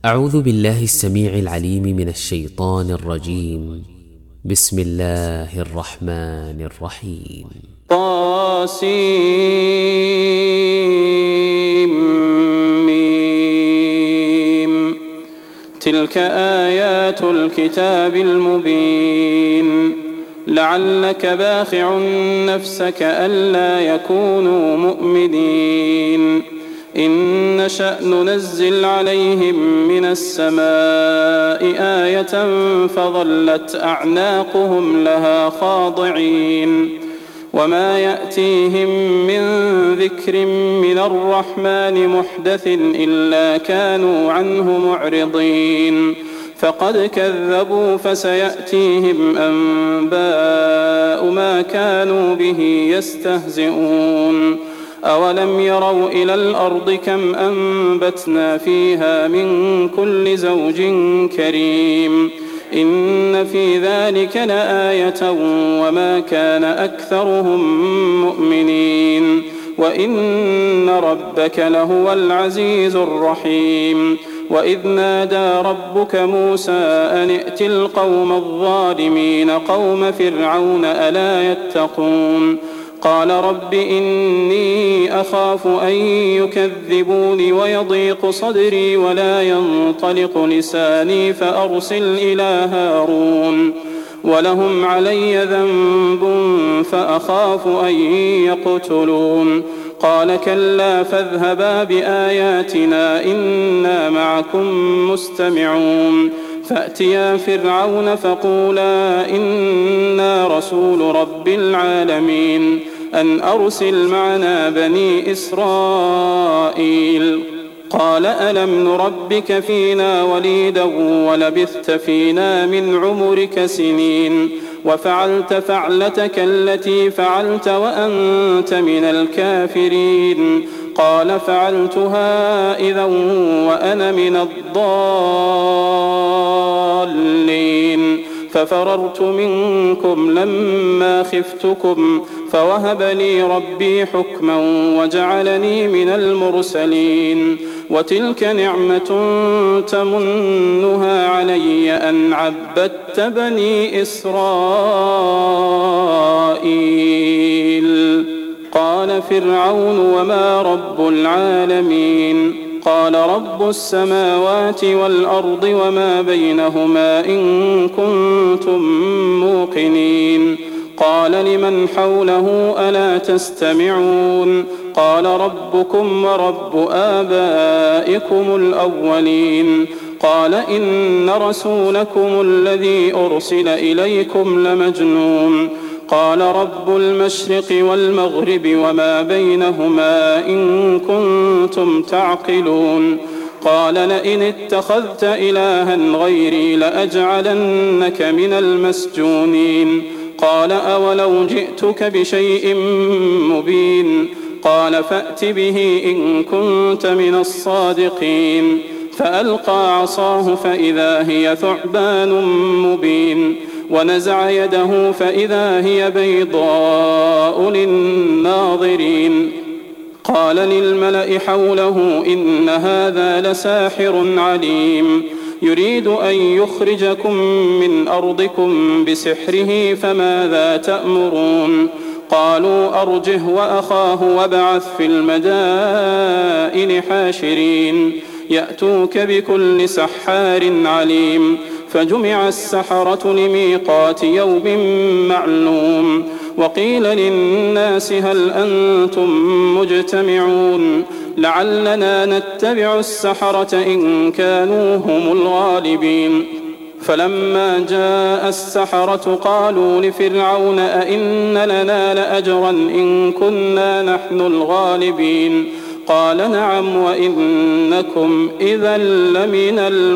أعوذ بالله السميع العليم من الشيطان الرجيم. بسم الله الرحمن الرحيم. طاسيم. تلك آيات الكتاب المبين. لعلك باخع نفسك ألا يكونوا مؤمنين. إن نشأ ننزل عليهم من السماء آية فظلت أعناقهم لها خاضعين. وما يأتيهم من ذكر من الرحمن محدث إلا كانوا عنه معرضين. فقد كذبوا فسيأتيهم أنباء ما كانوا به يستهزئون. أولم يروا إلى الأرض كم أنبتنا فيها من كل زوج كريم. إن في ذلك لآية وما كان أكثرهم مؤمنين. وإن ربك لهو العزيز الرحيم. وإذ نادى ربك موسى أن ائت القوم الظالمين قوم فرعون ألا يتقون. قال رب إني أخاف أن يكذبوني ويضيق صدري ولا ينطلق لساني فأرسل إلى هارون ولهم علي ذنب فأخاف أن يقتلون. قال كلا فاذهبا بآياتنا إنا معكم مستمعون. فأتيا فرعون فقولا إنا رسول رب العالمين أن أرسل معنا بني إسرائيل. قال ألم نربك فينا وليدا ولبثت فينا من عمرك سنين وفعلت فعلتك التي فعلت وأنت من الكافرين. قال فعلتها إذا وأنا من الضالين. ففررت منكم لما خفتكم فوهب لي ربي حكما وجعلني من المرسلين. وتلك نعمة تمنها علي أن عبدت بني إسرائيل. قال فرعون وما رب العالمين. قال رب السماوات والأرض وما بينهما إن كنتم موقنين. قال لمن حوله ألا تستمعون. قال ربكم ورب آبائكم الأولين. قال إن رسولكم الذي أرسل إليكم لمجنون. قال رب المشرق والمغرب وما بينهما إن كنتم تعقلون. قال لئن اتخذت إلها غيري لأجعلنك من المسجونين. قال أولو جئتك بشيء مبين. قال فأت به إن كنت من الصادقين. فألقى عصاه فإذا هي ثعبان مبين. ونزع يده فإذا هي بيضاء للناظرين. قال للملأ حوله إن هذا لساحر عليم يريد أن يخرجكم من أرضكم بسحره فماذا تأمرون. قالوا أرجه وأخاه وابعث في المدائن حاشرين يأتوك بكل سحار عليم. فجمع السحرة لميقات يوم معلوم. وقيل للناس هل أنتم مجتمعون لعلنا نتبع السحرة إن كانوا هم الغالبين. فلما جاء السحرة قالوا لفرعون أئن لنا لأجرا إن كنا نحن الغالبين. قال نعم وإنكم إذا لمن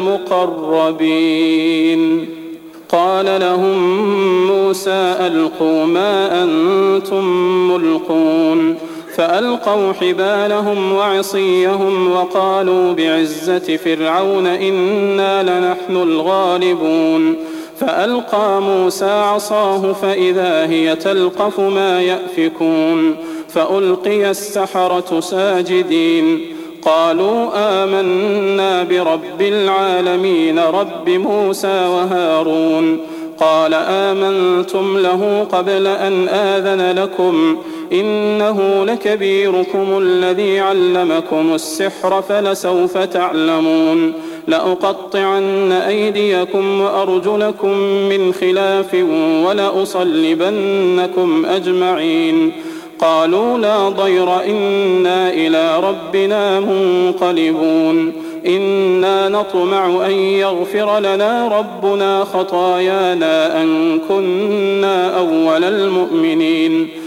المقربين. قال لهم موسى ألقوا ما أنتم ملقون. فألقوا حبالهم وعصيهم وقالوا بعزة فرعون إنا لنحن الغالبون. فألقى موسى عصاه فإذا هي تلقف ما يأفكون. فألقي السحرة ساجدين. قالوا آمنا برب العالمين رب موسى وهارون قال آمنتم له قبل أن آذن لكم إنه لكبيركم الذي علمكم السحر فلسوف تعلمون لأقطعن أيديكم وأرجلكم من خلاف ولأصلبنكم أجمعين قالوا لا ضير إنا إلى ربنا منقلبون إنا نطمع أن يغفر لنا ربنا خطايانا أن كنا أول المؤمنين